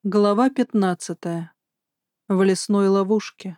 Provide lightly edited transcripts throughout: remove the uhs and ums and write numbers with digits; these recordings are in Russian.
Глава 15. В лесной ловушке.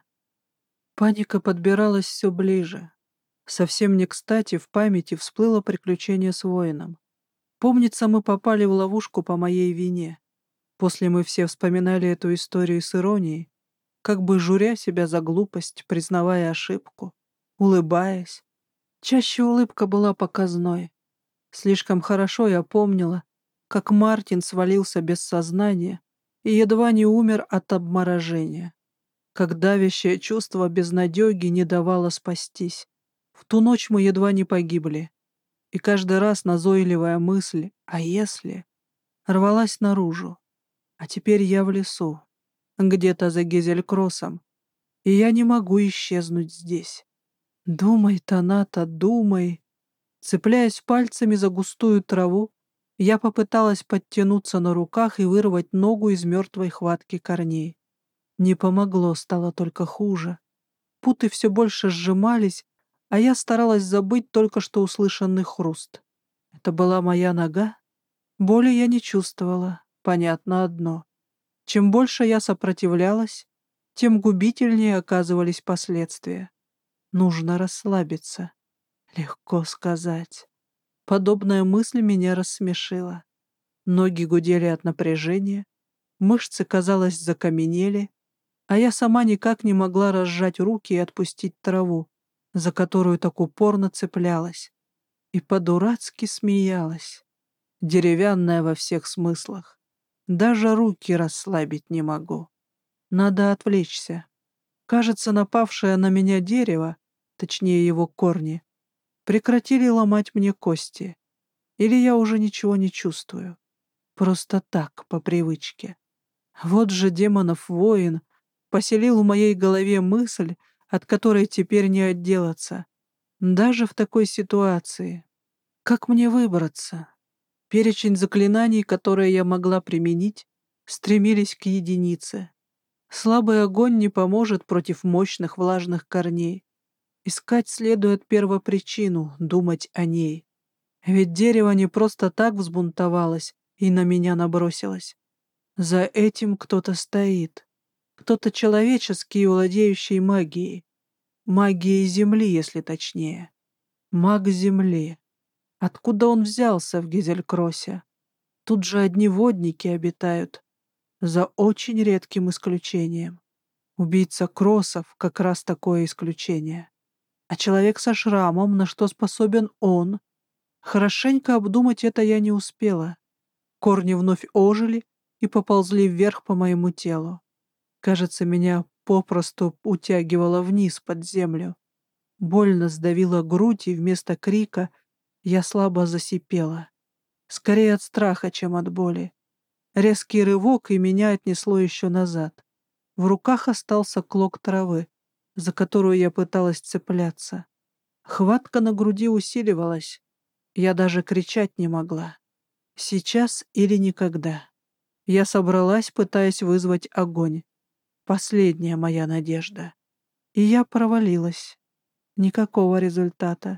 Паника подбиралась все ближе. Совсем не кстати в памяти всплыло приключение с воином. Помнится, мы попали в ловушку по моей вине. После мы все вспоминали эту историю с иронией, как бы журя себя за глупость, признавая ошибку, улыбаясь. Чаще улыбка была показной. Слишком хорошо я помнила, как Мартин свалился без сознания и едва не умер от обморожения, как давящее чувство безнадеги не давало спастись. В ту ночь мы едва не погибли, и каждый раз назойливая мысль «а если?» рвалась наружу. А теперь я в лесу, где-то за Гезелькроссом, и я не могу исчезнуть здесь. Думай, Таната, думай. Цепляясь пальцами за густую траву, я попыталась подтянуться на руках и вырвать ногу из мертвой хватки корней. Не помогло, стало только хуже. Путы все больше сжимались, а я старалась забыть только что услышанный хруст. Это была моя нога? Боли я не чувствовала, понятно одно. Чем больше я сопротивлялась, тем губительнее оказывались последствия. Нужно расслабиться. Легко сказать. Подобная мысль меня рассмешила. Ноги гудели от напряжения, мышцы, казалось, закаменели, а я сама никак не могла разжать руки и отпустить траву, за которую так упорно цеплялась, и по-дурацки смеялась, деревянная во всех смыслах. Даже руки расслабить не могу. Надо отвлечься. Кажется, напавшее на меня дерево, точнее его корни, прекратили ломать мне кости. Или я уже ничего не чувствую. Просто так, по привычке. Вот же демонов воин поселил в моей голове мысль, от которой теперь не отделаться. Даже в такой ситуации. Как мне выбраться? Перечень заклинаний, которые я могла применить, стремились к единице. Слабый огонь не поможет против мощных влажных корней. Искать следует первопричину, думать о ней. Ведь дерево не просто так взбунтовалось и на меня набросилось. За этим кто-то стоит. Кто-то человеческий, владеющий магией. Магией Земли, если точнее. Маг Земли. Откуда он взялся в Гизелькроссе? Тут же одни водники обитают. За очень редким исключением. Убийца Кроссов — как раз такое исключение. А человек со шрамом, на что способен он? Хорошенько обдумать это я не успела. Корни вновь ожили и поползли вверх по моему телу. Кажется, меня попросту утягивало вниз под землю. Больно сдавило грудь, и вместо крика я слабо засипела. Скорее от страха, чем от боли. Резкий рывок, и меня отнесло еще назад. В руках остался клок травы, за которую я пыталась цепляться. Хватка на груди усиливалась. Я даже кричать не могла. Сейчас или никогда. Я собралась, пытаясь вызвать огонь. Последняя моя надежда. И я провалилась. Никакого результата.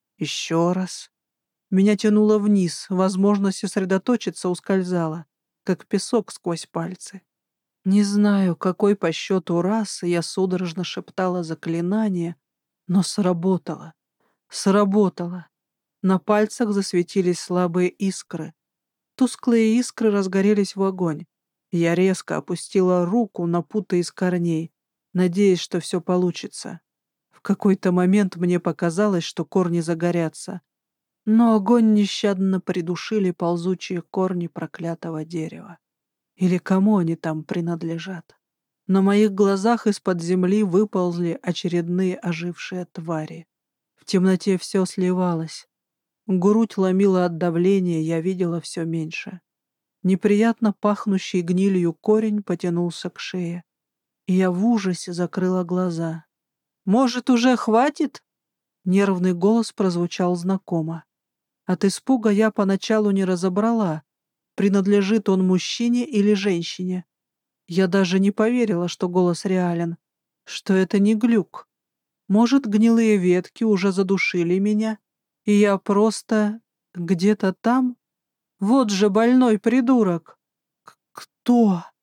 Еще раз. Меня тянуло вниз, возможность сосредоточиться ускользала, как песок сквозь пальцы. Не знаю, какой по счету раз я судорожно шептала заклинание, но сработало. Сработало. На пальцах засветились слабые искры. Тусклые искры разгорелись в огонь. Я резко опустила руку на путы из корней, надеясь, что все получится. В какой-то момент мне показалось, что корни загорятся, но огонь нещадно придушили ползучие корни проклятого дерева. Или кому они там принадлежат? На моих глазах из-под земли выползли очередные ожившие твари. В темноте все сливалось. Грудь ломила от давления, я видела все меньше. Неприятно пахнущий гнилью корень потянулся к шее, и я в ужасе закрыла глаза. «Может, уже хватит?» Нервный голос прозвучал знакомо. От испуга я поначалу не разобрала, принадлежит он мужчине или женщине. Я даже не поверила, что голос реален, что это не глюк. Может, гнилые ветки уже задушили меня, и я просто где-то там? Вот же больной придурок! Кто?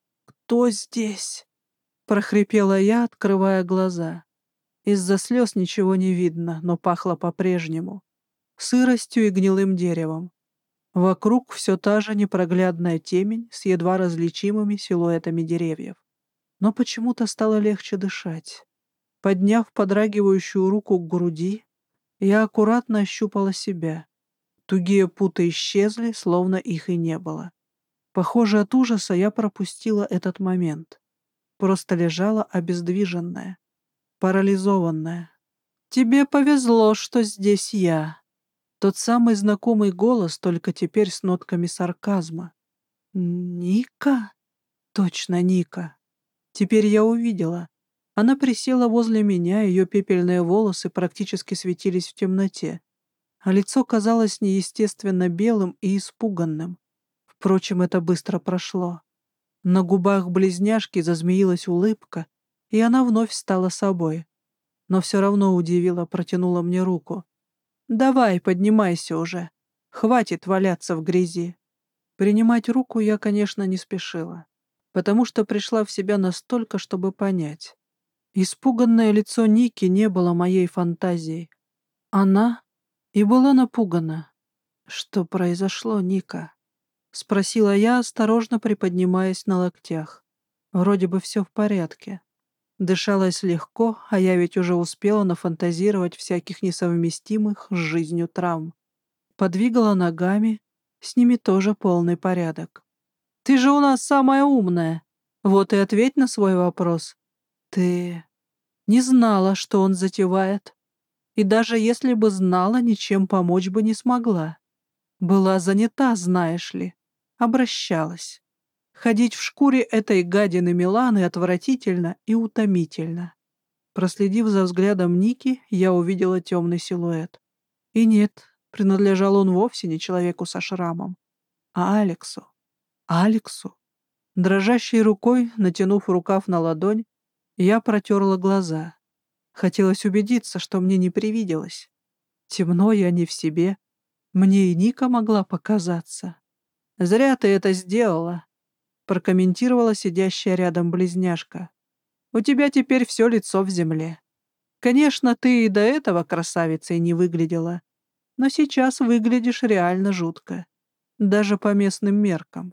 кто здесь?» — прохрипела я, открывая глаза. Из-за слез ничего не видно, но пахло по-прежнему. Сыростью и гнилым деревом. Вокруг все та же непроглядная темень с едва различимыми силуэтами деревьев. Но почему-то стало легче дышать. Подняв подрагивающую руку к груди, я аккуратно ощупала себя. Тугие путы исчезли, словно их и не было. Похоже, от ужаса я пропустила этот момент. Просто лежала обездвиженная, парализованная. «Тебе повезло, что здесь я». Тот самый знакомый голос, только теперь с нотками сарказма. «Ника?» Точно, Ника. Теперь я увидела. Она присела возле меня, ее пепельные волосы практически светились в темноте, а лицо казалось неестественно белым и испуганным. Впрочем, это быстро прошло. На губах близняшки зазмеилась улыбка, и она вновь стала собой. Но все равно удивила, протянула мне руку. «Давай, поднимайся уже. Хватит валяться в грязи». Принимать руку я, конечно, не спешила, потому что пришла в себя настолько, чтобы понять. Испуганное лицо Ники не было моей фантазией. Она и была напугана. «Что произошло, Ника?» — спросила я, осторожно приподнимаясь на локтях. Вроде бы все в порядке. Дышалось легко, а я ведь уже успела нафантазировать всяких несовместимых с жизнью травм. Подвигала ногами, с ними тоже полный порядок. «Ты же у нас самая умная. Вот и ответь на свой вопрос. Ты не знала, что он затевает. И даже если бы знала, ничем помочь бы не смогла. Была занята, знаешь ли. Обращалась. Ходить в шкуре этой гадины Миланы отвратительно и утомительно». Проследив за взглядом Ники, я увидела темный силуэт. И нет, принадлежал он вовсе не человеку со шрамом, а Алексу. Алексу. Дрожащей рукой, натянув рукав на ладонь, я протерла глаза. Хотелось убедиться, что мне не привиделось. Темно я не в себе. Мне и Ника могла показаться. «Зря ты это сделала», — прокомментировала сидящая рядом близняшка. «У тебя теперь все лицо в земле. Конечно, ты и до этого красавицей не выглядела, но сейчас выглядишь реально жутко. Даже по местным меркам.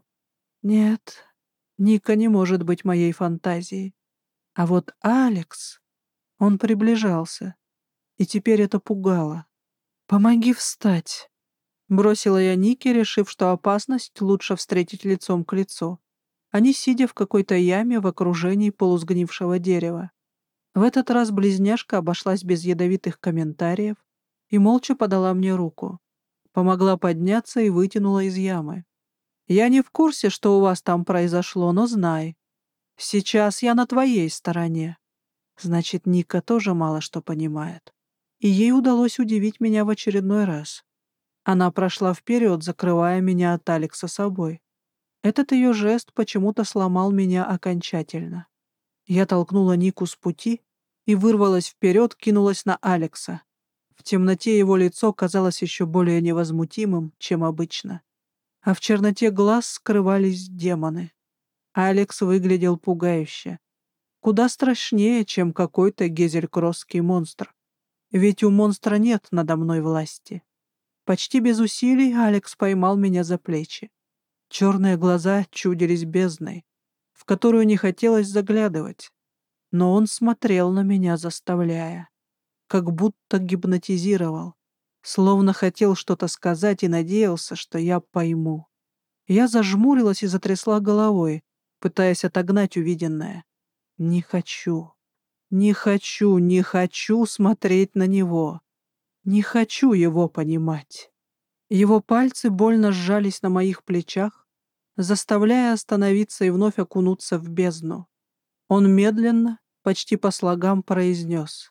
Нет, Ника не может быть моей фантазией. А вот Алекс, он приближался, и теперь это пугало. «Помоги встать», — бросила я Нике, решив, что опасность лучше встретить лицом к лицу, а не сидя в какой-то яме в окружении полусгнившего дерева. В этот раз близняшка обошлась без ядовитых комментариев и молча подала мне руку. Помогла подняться и вытянула из ямы. «Я не в курсе, что у вас там произошло, но знай. Сейчас я на твоей стороне». Значит, Ника тоже мало что понимает. И ей удалось удивить меня в очередной раз. Она прошла вперед, закрывая меня от Алекса собой. Этот ее жест почему-то сломал меня окончательно. Я толкнула Нику с пути и вырвалась вперед, кинулась на Алекса. В темноте его лицо казалось еще более невозмутимым, чем обычно. А в черноте глаз скрывались демоны. Алекс выглядел пугающе. Куда страшнее, чем какой-то гезелькросский монстр. Ведь у монстра нет надо мной власти. Почти без усилий Алекс поймал меня за плечи. Черные глаза чудились бездной, в которую не хотелось заглядывать. Но он смотрел на меня, заставляя. Как будто гипнотизировал. Словно хотел что-то сказать и надеялся, что я пойму. Я зажмурилась и затрясла головой, пытаясь отогнать увиденное. Не хочу, не хочу, не хочу смотреть на него. Не хочу его понимать. Его пальцы больно сжались на моих плечах, заставляя остановиться и вновь окунуться в бездну. Он медленно, почти по слогам произнес: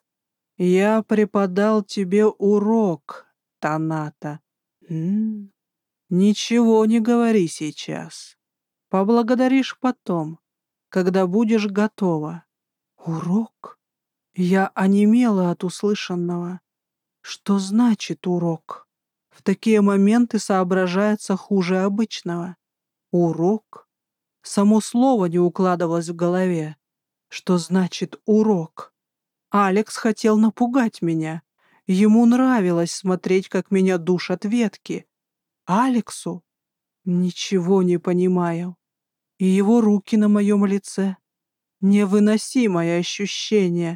«Я преподал тебе урок, Таната. Ничего не говори сейчас. Поблагодаришь потом, когда будешь готова». Урок? Я онемела от услышанного. Что значит урок? В такие моменты соображается хуже обычного. Урок? Само слово не укладывалось в голове. Что значит «урок»? Алекс хотел напугать меня. Ему нравилось смотреть, как меня душат ветки. Алексу? Ничего не понимаю. И его руки на моем лице. Невыносимое ощущение.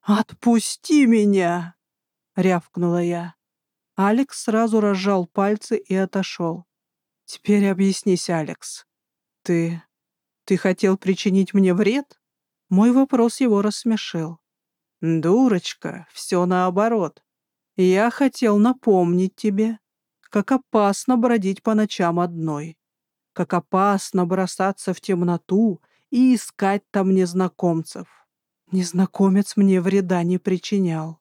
«Отпусти меня!» — рявкнула я. Алекс сразу разжал пальцы и отошел. «Теперь объяснись, Алекс. Ты... ты хотел причинить мне вред?» Мой вопрос его рассмешил. «Дурочка, все наоборот. Я хотел напомнить тебе, как опасно бродить по ночам одной, как опасно бросаться в темноту и искать там незнакомцев. Незнакомец мне вреда не причинял.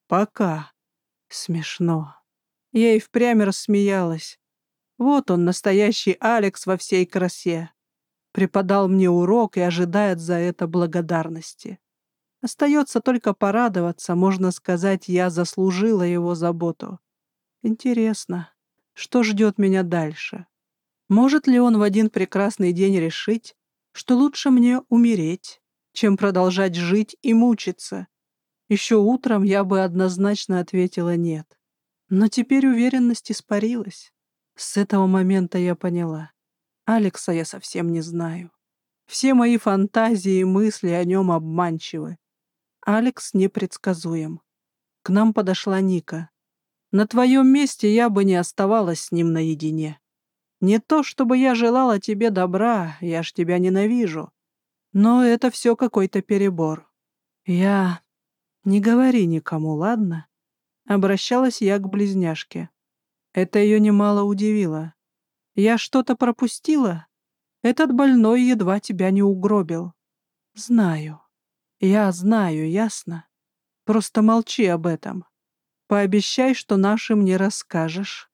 Пока. Смешно». Я и впрямь рассмеялась. Вот он, настоящий Алекс во всей красе. Преподал мне урок и ожидает за это благодарности. Остается только порадоваться, можно сказать, я заслужила его заботу. Интересно, что ждет меня дальше? Может ли он в один прекрасный день решить, что лучше мне умереть, чем продолжать жить и мучиться? Еще утром я бы однозначно ответила «нет». Но теперь уверенность испарилась. С этого момента я поняла. Алекса я совсем не знаю. Все мои фантазии и мысли о нем обманчивы. Алекс непредсказуем. К нам подошла Ника. На твоем месте я бы не оставалась с ним наедине. Не то, чтобы я желала тебе добра, я ж тебя ненавижу. Но это все какой-то перебор. Я... Не говори никому, ладно? Обращалась я к близняшке. Это ее немало удивило. Я что-то пропустила? Этот больной едва тебя не угробил. Знаю. Я знаю, ясно? Просто молчи об этом. Пообещай, что нашим не расскажешь.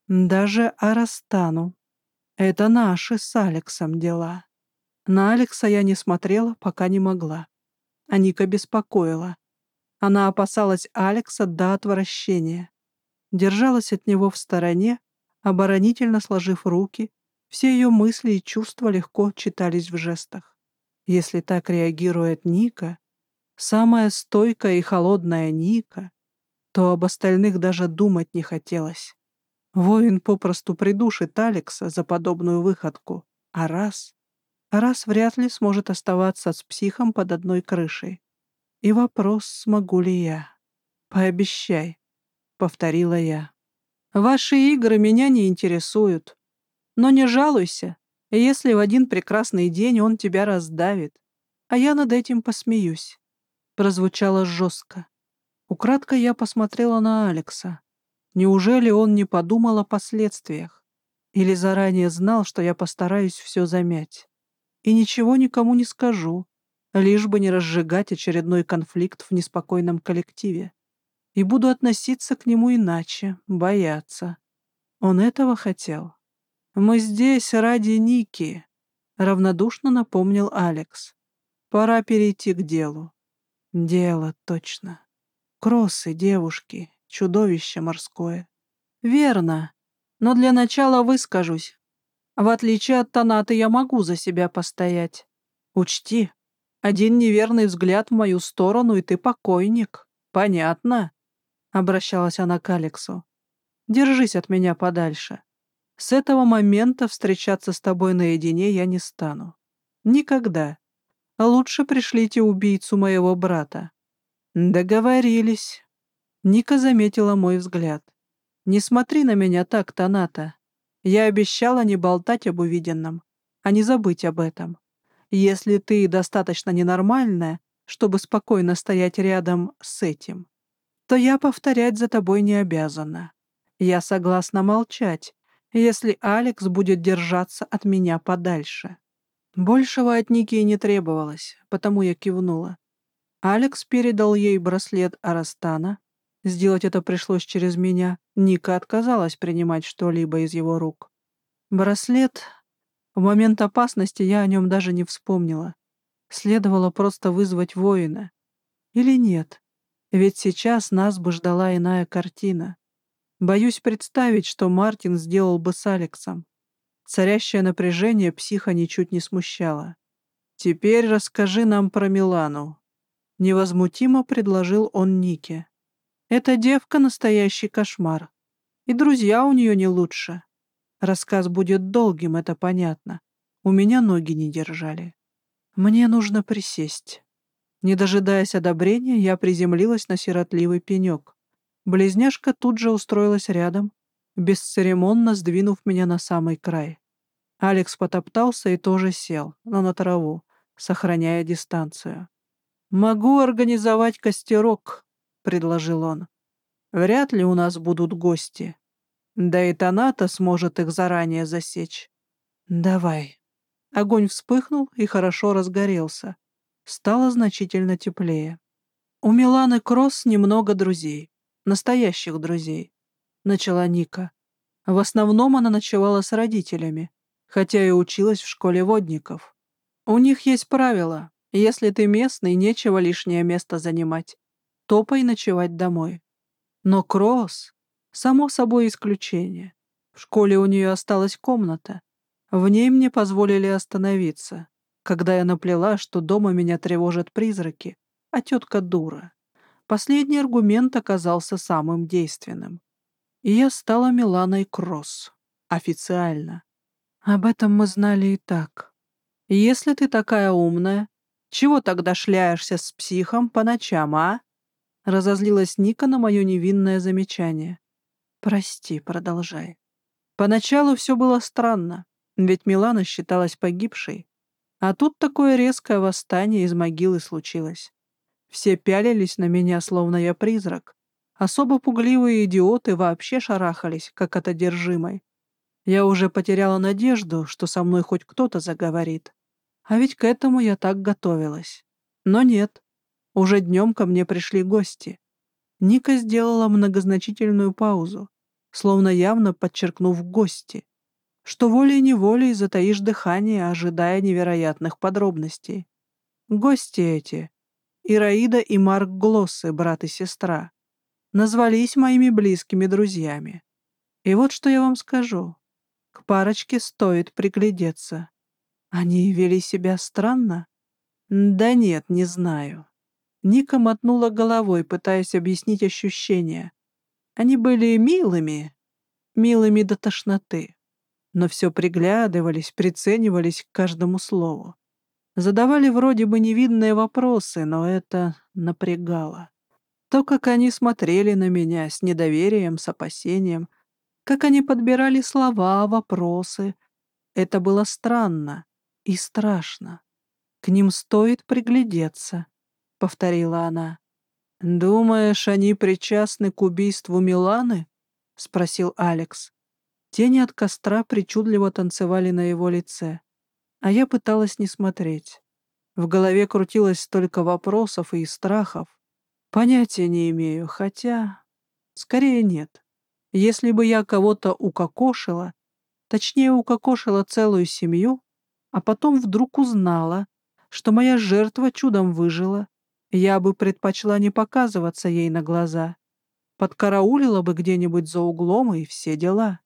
Даже Арастану. Это наши с Алексом дела. На Алекса я не смотрела, пока не могла. А Ника беспокоила. Она опасалась Алекса до отвращения. Держалась от него в стороне, оборонительно сложив руки. Все ее мысли и чувства легко читались в жестах. Если так реагирует Ника, самая стойкая и холодная Ника, то об остальных даже думать не хотелось. Воин попросту придушит Алекса за подобную выходку, а раз вряд ли сможет оставаться с психом под одной крышей. И вопрос, смогу ли я. «Пообещай», — повторила я. «Ваши игры меня не интересуют. Но не жалуйся, если в один прекрасный день он тебя раздавит, а я над этим посмеюсь». Прозвучало жестко. Украдкой я посмотрела на Алекса. Неужели он не подумал о последствиях? Или заранее знал, что я постараюсь все замять? И ничего никому не скажу, лишь бы не разжигать очередной конфликт в неспокойном коллективе. И буду относиться к нему иначе, бояться. Он этого хотел? «Мы здесь ради Ники», — равнодушно напомнил Алекс. «Пора перейти к делу». «Дело, точно. Кроссы, девушки, чудовище морское». «Верно. Но для начала выскажусь. В отличие от Танаты, я могу за себя постоять. Учти, один неверный взгляд в мою сторону, и ты покойник. Понятно?» — обращалась она к Алексу. «Держись от меня подальше. С этого момента встречаться с тобой наедине я не стану. Никогда. Лучше пришлите убийцу моего брата». «Договорились». Ника заметила мой взгляд. «Не смотри на меня так, Таната. Я обещала не болтать об увиденном, а не забыть об этом. Если ты достаточно ненормальная, чтобы спокойно стоять рядом с этим, то я повторять за тобой не обязана. Я согласна молчать, если Алекс будет держаться от меня подальше». Большего от Ники и не требовалось, потому я кивнула. Алекс передал ей браслет Арастана. Сделать это пришлось через меня. Ника отказалась принимать что-либо из его рук. Браслет... В момент опасности я о нем даже не вспомнила. Следовало просто вызвать воина. Или нет? Ведь сейчас нас бы ждала иная картина. Боюсь представить, что Мартин сделал бы с Алексом. Царящее напряжение психа ничуть не смущало. «Теперь расскажи нам про Милану», — невозмутимо предложил он Нике. «Эта девка — настоящий кошмар. И друзья у нее не лучше. Рассказ будет долгим, это понятно. У меня ноги не держали. Мне нужно присесть». Не дожидаясь одобрения, я приземлилась на сиротливый пенек. Близняшка тут же устроилась рядом, бесцеремонно сдвинув меня на самый край. Алекс потоптался и тоже сел, но на траву, сохраняя дистанцию. «Могу организовать костерок», — предложил он. «Вряд ли у нас будут гости. Да и Таната сможет их заранее засечь». «Давай». Огонь вспыхнул и хорошо разгорелся. Стало значительно теплее. «У Миланы Кросс немного друзей. Настоящих друзей», — начала Ника. В основном она ночевала с родителями, хотя и училась в школе водников. У них есть правило: если ты местный, нечего лишнее место занимать. Топай ночевать домой. Но Кросс, само собой, исключение. В школе у нее осталась комната. В ней мне позволили остановиться, когда я наплела, что дома меня тревожат призраки, а тетка дура. Последний аргумент оказался самым действенным. И я стала Миланой Кросс. Официально. Об этом мы знали и так. Если ты такая умная, чего тогда шляешься с психом по ночам, а? Разозлилась Ника на мое невинное замечание. Прости, продолжай. Поначалу все было странно, ведь Милана считалась погибшей. А тут такое резкое восстание из могилы случилось. Все пялились на меня, словно я призрак. Особо пугливые идиоты вообще шарахались, как от одержимой. Я уже потеряла надежду, что со мной хоть кто-то заговорит. А ведь к этому я так готовилась. Но нет. Уже днем ко мне пришли гости. Ника сделала многозначительную паузу, словно явно подчеркнув «гости», что волей-неволей затаишь дыхание, ожидая невероятных подробностей. Гости эти — Ираида и Марк Глоссы, брат и сестра, назвались моими близкими друзьями. И вот что я вам скажу. К парочке стоит приглядеться. Они вели себя странно? Да нет, не знаю. Ника мотнула головой, пытаясь объяснить ощущения. Они были милыми, милыми до тошноты, но все приглядывались, приценивались к каждому слову. Задавали вроде бы невинные вопросы, но это напрягало. То, как они смотрели на меня с недоверием, с опасением, как они подбирали слова, вопросы, это было странно и страшно. «К ним стоит приглядеться», — повторила она. «Думаешь, они причастны к убийству Миланы?» — спросил Алекс. Тени от костра причудливо танцевали на его лице, а я пыталась не смотреть. В голове крутилось столько вопросов и страхов. Понятия не имею, хотя... Скорее нет. Если бы я кого-то укокошила, точнее укокошила целую семью, а потом вдруг узнала, что моя жертва чудом выжила, я бы предпочла не показываться ей на глаза. Подкараулила бы где-нибудь за углом и все дела.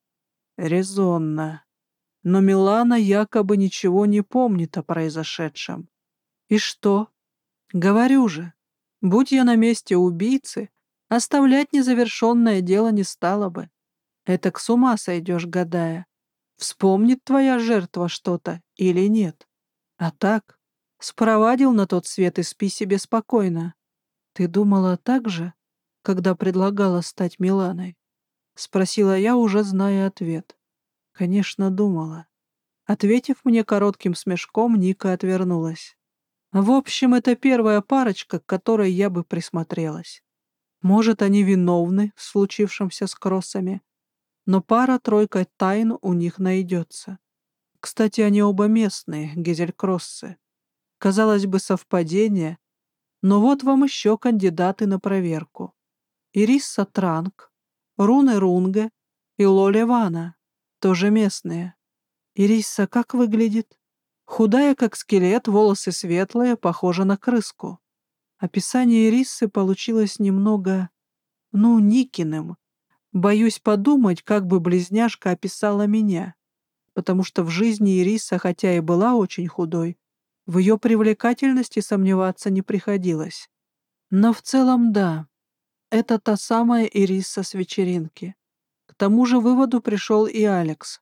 Резонно. Но Милана якобы ничего не помнит о произошедшем. И что? Говорю же, будь я на месте убийцы, оставлять незавершенное дело не стало бы. Этак с ума сойдешь, гадая, вспомнит твоя жертва что-то или нет. А так, спровадил на тот свет и спи себе спокойно. Ты думала так же, когда предлагала стать Миланой? Спросила я, уже зная ответ. Конечно, думала. Ответив мне коротким смешком, Ника отвернулась. В общем, это первая парочка, к которой я бы присмотрелась. Может, они виновны в случившемся с Кроссами, но пара-тройка тайн у них найдется. Кстати, они оба местные, Гезелькроссы. Казалось бы, совпадение, но вот вам еще кандидаты на проверку. Ирисса Транк, Руне Рунге и Лоле Вана, тоже местные. Ирисса как выглядит? Худая, как скелет, волосы светлые, похожа на крыску. Описание Ириссы получилось немного, Никиным. Боюсь подумать, как бы близняшка описала меня. потому что в жизни Ириса, хотя и была очень худой, в ее привлекательности сомневаться не приходилось. Но в целом да, это та самая Ириса с вечеринки. К тому же выводу пришел и Алекс.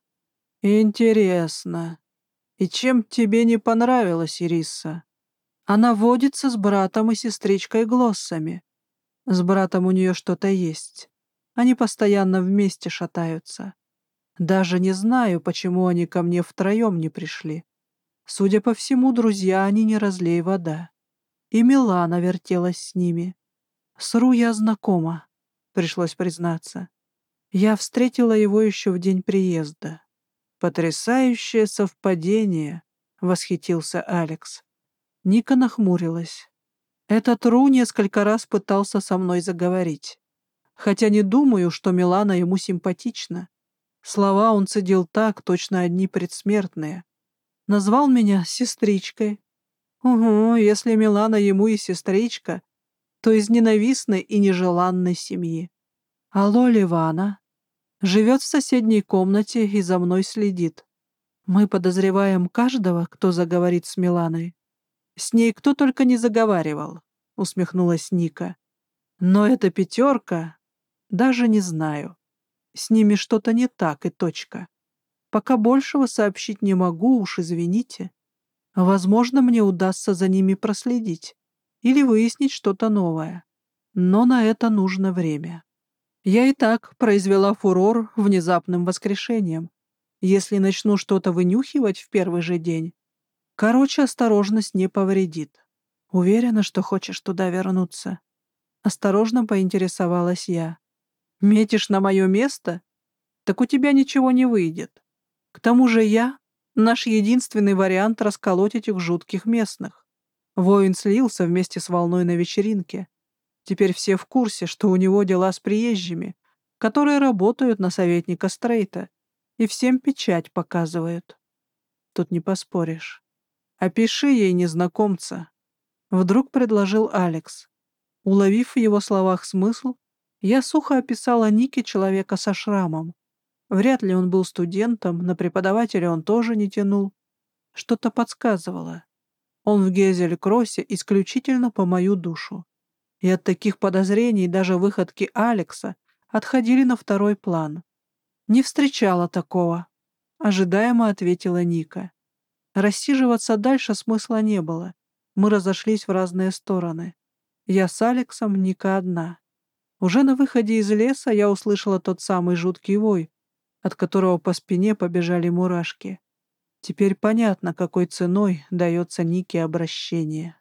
«Интересно. И чем тебе не понравилась Ириса?» «Она водится с братом и сестричкой Глоссами. С братом у нее что-то есть. Они постоянно вместе шатаются. Даже не знаю, почему они ко мне втроем не пришли. Судя по всему, друзья они не разлей вода. И Милана вертелась с ними. С Ру я знакома, пришлось признаться. Я встретила его еще в день приезда. «Потрясающее совпадение!» — восхитился Алекс. Ника нахмурилась. Этот Ру несколько раз пытался со мной заговорить. Хотя не думаю, что Милана ему симпатична. Слова он цедил так, точно одни предсмертные. Назвал меня сестричкой. Угу, если Милана ему и сестричка, то из ненавистной и нежеланной семьи. Алло, Ливана. Живет в соседней комнате и за мной следит. Мы подозреваем каждого, кто заговорит с Миланой. С ней кто только не заговаривал, усмехнулась Ника. Но эта пятерка, даже не знаю. С ними что-то не так и точка. Пока большего сообщить не могу, уж извините. Возможно, мне удастся за ними проследить или выяснить что-то новое. Но на это нужно время. Я и так произвела фурор внезапным воскрешением. Если начну что-то вынюхивать в первый же день, короче, осторожность не повредит. Уверена, что хочешь туда вернуться? Осторожно поинтересовалась я. Метишь на мое место? Так у тебя ничего не выйдет. К тому же я — наш единственный вариант расколоть этих жутких местных. Воин слился вместе с волной на вечеринке. Теперь все в курсе, что у него дела с приезжими, которые работают на советника Стрейта, и всем печать показывают. Тут не поспоришь. Опиши ей незнакомца. Вдруг предложил Алекс. Уловив в его словах смысл, я сухо описала Нике человека со шрамом. Вряд ли он был студентом, на преподавателя он тоже не тянул. Что-то подсказывало. Он в Гезель-Кроссе исключительно по мою душу. И от таких подозрений даже выходки Алекса отходили на второй план. «Не встречала такого», — ожидаемо ответила Ника. Рассиживаться дальше смысла не было. Мы разошлись в разные стороны. Я с Алексом, Ника одна. Уже на выходе из леса я услышала тот самый жуткий вой, от которого по спине побежали мурашки. Теперь понятно, какой ценой дается Нике обращение.